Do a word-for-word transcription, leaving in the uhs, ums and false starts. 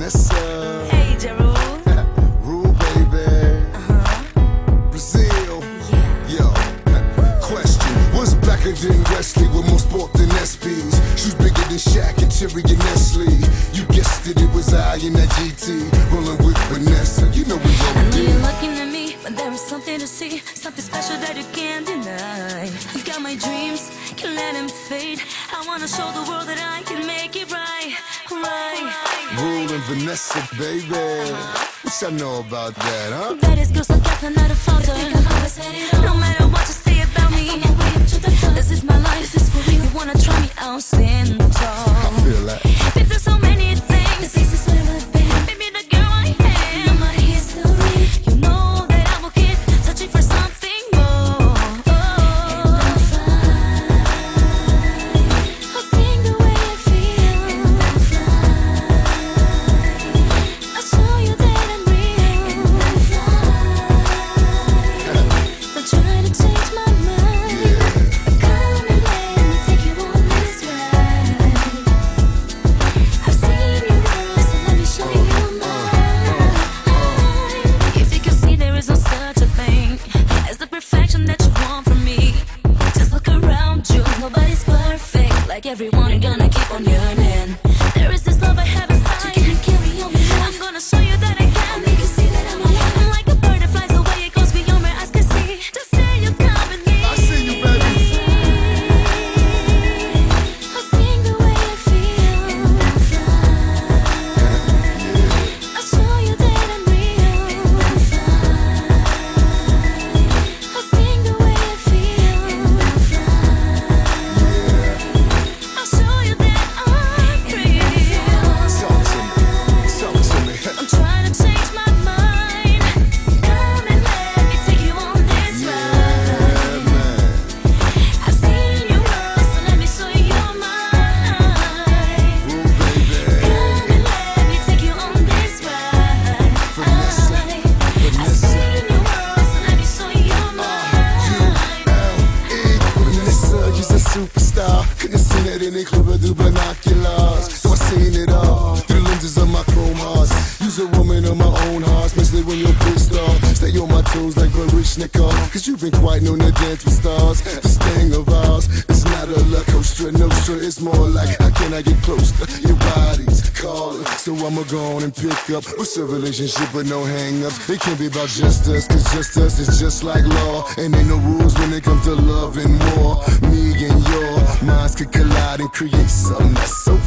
Vanessa. Hey, Jeru. Rule, baby. Uh-huh. Brazil. Yeah. Yo. Question. What's blacker than Wesley with more sport than S Ps? Shoes bigger than Shaq and Terry and Nestle. You guessed it, it was I in that G T. Rolling with Vanessa. You know we I roll know deep. you're looking at me, but there is something to see, something special that you can't deny. I've got my dreams, can't let them fade. I wanna show the world that I can make it right, right. Rule and Vanessa, baby. What y'all know about that, huh? Baddest girl, so definitely not a falter. No matter what you say about me, this is my life, this is for real. You wanna try me out, stand tall. I feel that. Been through so many things, baby, the girl I am. You know my history. You know that I will keep searching for something more. And I'm fine. I'll sing the way I feel. And I'm fine. I'll show you that I'm real. And I'm fine. Don't try to change my mind. Come and let me take you on this ride. I've seen you rise, so let me show you mine. If you can see, there is no such a thing as the perfection that you want from me. Just look around you, nobody's perfect. Like everyone, you're gonna keep on yearning. There is this love I have inside. You can't carry on me. I'm gonna show you that I can. I'll make you see that I'm alive. Like a bird that flies away, it goes beyond my eyes can see. Just say you come with me. I see you, baby. I'll sing the way I feel. And I'm fine. I'll show you that I'm real. And I'm fine. I'll sing the way I feel. And I'm fine. I'll show you that I'm real. Talk to me. Talk to me. I'm trying to change my mind. Come and let me take you on this Yeah, ride. man. I've seen you rise, so let me show you your mind. Rule, baby. Come and let me take you on this ride. Vanessa, I've Vanessa. seen you rise, so let me show you your mind. Vanessa, you's a superstar. Couldn't have seen it in a club through binoculars. Though I seen it all through the lenses of my chrome hearts. You's a woman of my own heart, especially when you're pissed off. Stay on my toes like Baryshnikov, cause you've been quite known to dance with stars. This thing of ours, it's not a La Costa Nostra. It's more like, how can I get close to your body's calling? So I'ma go on and pick up. What's a relationship with no hang-ups? It can't be about just us, cause just us is just like law. And ain't no rules when it comes to love and war. Me and your minds could collide and create something that's so